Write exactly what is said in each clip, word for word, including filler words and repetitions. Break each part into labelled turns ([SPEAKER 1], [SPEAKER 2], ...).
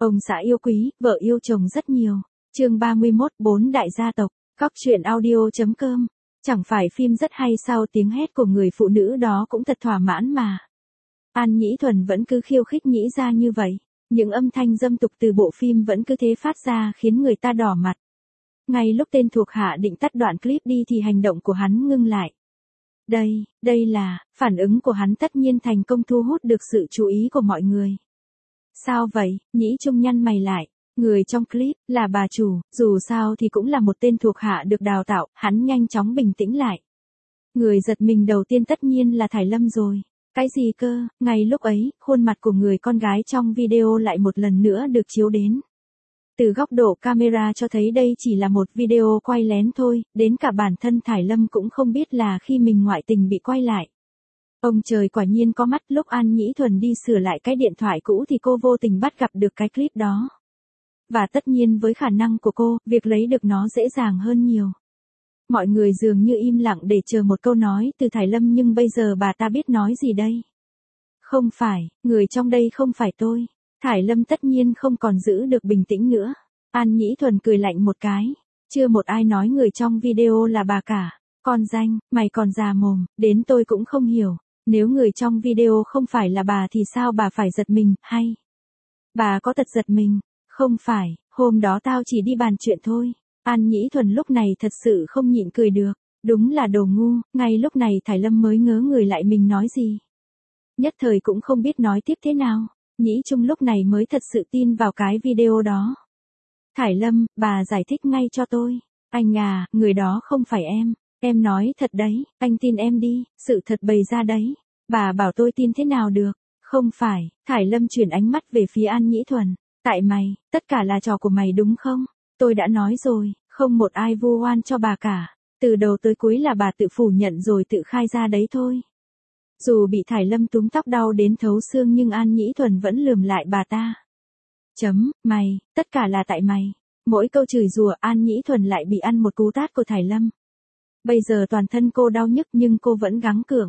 [SPEAKER 1] Ông xã yêu quý, vợ yêu chồng rất nhiều. Chương ba mươi mốt, bốn đại gia tộc. Cóc truyện audio chấm com. Chẳng phải phim rất hay sao, tiếng hét của người phụ nữ đó cũng thật thỏa mãn mà. An Nhĩ Thuần vẫn cứ khiêu khích Nhĩ Gia như vậy. Những âm thanh dâm tục từ bộ phim vẫn cứ thế phát ra khiến người ta đỏ mặt. Ngay lúc tên thuộc hạ định tắt đoạn clip đi thì hành động của hắn ngưng lại. Đây, đây là, phản ứng của hắn tất nhiên thành công thu hút được sự chú ý của mọi người. Sao vậy? Nhĩ Trung nhăn mày lại. Người trong clip, là bà chủ, dù sao thì cũng là một tên thuộc hạ được đào tạo, hắn nhanh chóng bình tĩnh lại. Người giật mình đầu tiên tất nhiên là Thải Lâm rồi. Cái gì cơ? Ngay lúc ấy, khuôn mặt của người con gái trong video lại một lần nữa được chiếu đến. Từ góc độ camera cho thấy đây chỉ là một video quay lén thôi, đến cả bản thân Thải Lâm cũng không biết là khi mình ngoại tình bị quay lại. Ông trời quả nhiên có mắt, lúc An Nhĩ Thuần đi sửa lại cái điện thoại cũ thì cô vô tình bắt gặp được cái clip đó. Và tất nhiên với khả năng của cô, việc lấy được nó dễ dàng hơn nhiều. Mọi người dường như im lặng để chờ một câu nói từ Thải Lâm, nhưng bây giờ bà ta biết nói gì đây? Không phải, người trong đây không phải tôi. Thải Lâm tất nhiên không còn giữ được bình tĩnh nữa. An Nhĩ Thuần cười lạnh một cái. Chưa một ai nói người trong video là bà cả. Con danh, mày còn già mồm, đến tôi cũng không hiểu. Nếu người trong video không phải là bà thì sao bà phải giật mình, hay? Bà có tật giật mình. Không phải, hôm đó tao chỉ đi bàn chuyện thôi. An Nhĩ Thuần lúc này thật sự không nhịn cười được. Đúng là đồ ngu, ngay lúc này Thải Lâm mới ngớ người lại mình nói gì. Nhất thời cũng không biết nói tiếp thế nào. Nhĩ Trung lúc này mới thật sự tin vào cái video đó. Thải Lâm, bà giải thích ngay cho tôi. Anh à, người đó không phải em. Em nói thật đấy, anh tin em đi, sự thật bày ra đấy. Bà bảo tôi tin thế nào được. Không phải, Thải Lâm chuyển ánh mắt về phía An Nhĩ Thuần. Tại mày, tất cả là trò của mày đúng không? Tôi đã nói rồi, không một ai vu oan cho bà cả. Từ đầu tới cuối là bà tự phủ nhận rồi tự khai ra đấy thôi. Dù bị Thải Lâm túm tóc đau đến thấu xương nhưng An Nhĩ Thuần vẫn lườm lại bà ta. Chấm, mày, tất cả là tại mày. Mỗi câu chửi rủa An Nhĩ Thuần lại bị ăn một cú tát của Thải Lâm. Bây giờ toàn thân cô đau nhức nhưng cô vẫn gắng cường.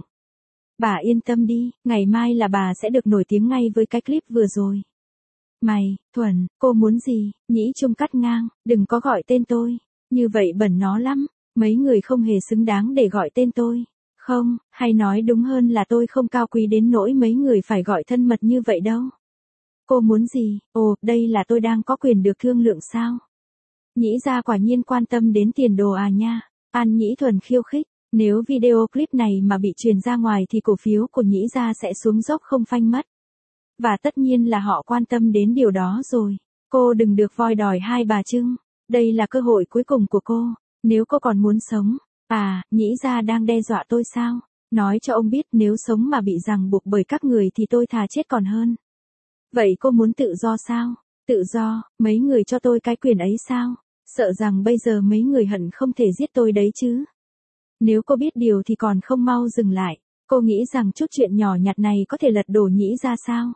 [SPEAKER 1] Bà yên tâm đi, ngày mai là bà sẽ được nổi tiếng ngay với cái clip vừa rồi. Mày, Thuần, cô muốn gì? Nhĩ Trung cắt ngang, đừng có gọi tên tôi. Như vậy bẩn nó lắm, mấy người không hề xứng đáng để gọi tên tôi. Không, hay nói đúng hơn là tôi không cao quý đến nỗi mấy người phải gọi thân mật như vậy đâu. Cô muốn gì? Ồ, đây là tôi đang có quyền được thương lượng sao? Nhĩ Gia quả nhiên quan tâm đến tiền đồ à nha. An Nhĩ Thuần khiêu khích, nếu video clip này mà bị truyền ra ngoài thì cổ phiếu của Nhĩ Gia sẽ xuống dốc không phanh mất. Và tất nhiên là họ quan tâm đến điều đó rồi. Cô đừng được voi đòi hai bà trưng. Đây là cơ hội cuối cùng của cô. Nếu cô còn muốn sống. À, Nhĩ Gia đang đe dọa tôi sao? Nói cho ông biết nếu sống mà bị ràng buộc bởi các người thì tôi thà chết còn hơn. Vậy cô muốn tự do sao? Tự do, mấy người cho tôi cái quyền ấy sao? Sợ rằng bây giờ mấy người hận không thể giết tôi đấy chứ. Nếu cô biết điều thì còn không mau dừng lại. Cô nghĩ rằng chút chuyện nhỏ nhặt này có thể lật đổ Nhĩ Gia sao?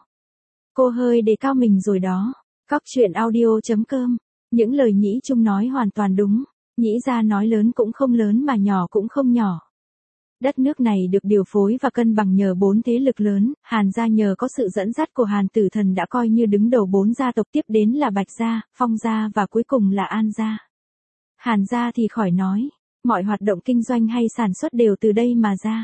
[SPEAKER 1] Cô hơi đề cao mình rồi đó. Cóc truyện audio chấm com. Những lời Nhĩ Trung nói hoàn toàn đúng. Nhĩ Gia nói lớn cũng không lớn mà nhỏ cũng không nhỏ. Đất nước này được điều phối và cân bằng nhờ bốn thế lực lớn. Hàn Gia nhờ có sự dẫn dắt của Hàn Tử Thần đã coi như đứng đầu bốn gia tộc, tiếp đến là Bạch Gia, Phong Gia và cuối cùng là An Gia. Hàn Gia thì khỏi nói. Mọi hoạt động kinh doanh hay sản xuất đều từ đây mà ra.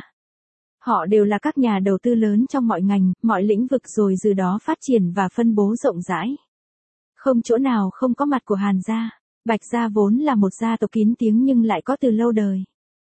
[SPEAKER 1] Họ đều là các nhà đầu tư lớn trong mọi ngành, mọi lĩnh vực rồi từ đó phát triển và phân bố rộng rãi. Không chỗ nào không có mặt của Hàn Gia. Bạch Gia vốn là một gia tộc kín tiếng nhưng lại có từ lâu đời.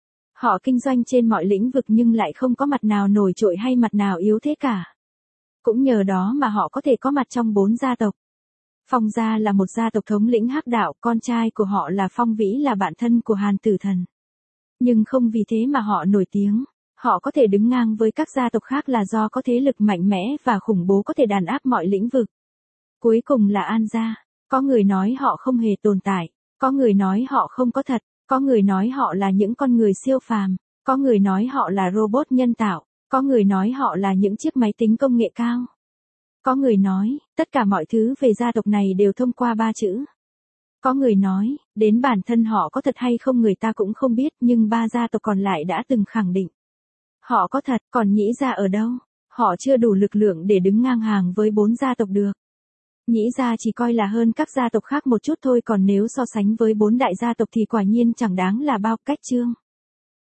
[SPEAKER 1] Họ kinh doanh trên mọi lĩnh vực nhưng lại không có mặt nào nổi trội hay mặt nào yếu thế cả. Cũng nhờ đó mà họ có thể có mặt trong bốn gia tộc. Phong Gia là một gia tộc thống lĩnh hắc đạo, con trai của họ là Phong Vĩ là bạn thân của Hàn Tử Thần. Nhưng không vì thế mà họ nổi tiếng. Họ có thể đứng ngang với các gia tộc khác là do có thế lực mạnh mẽ và khủng bố có thể đàn áp mọi lĩnh vực. Cuối cùng là An Gia. Có người nói họ không hề tồn tại. Có người nói họ không có thật. Có người nói họ là những con người siêu phàm. Có người nói họ là robot nhân tạo. Có người nói họ là những chiếc máy tính công nghệ cao. Có người nói, tất cả mọi thứ về gia tộc này đều thông qua ba chữ. Có người nói, đến bản thân họ có thật hay không người ta cũng không biết, nhưng ba gia tộc còn lại đã từng khẳng định. Họ có thật, còn Nhĩ Gia ở đâu? Họ chưa đủ lực lượng để đứng ngang hàng với bốn gia tộc được. Nhĩ gia chỉ coi là hơn các gia tộc khác một chút thôi, còn nếu so sánh với bốn đại gia tộc thì quả nhiên chẳng đáng là bao. Cách chương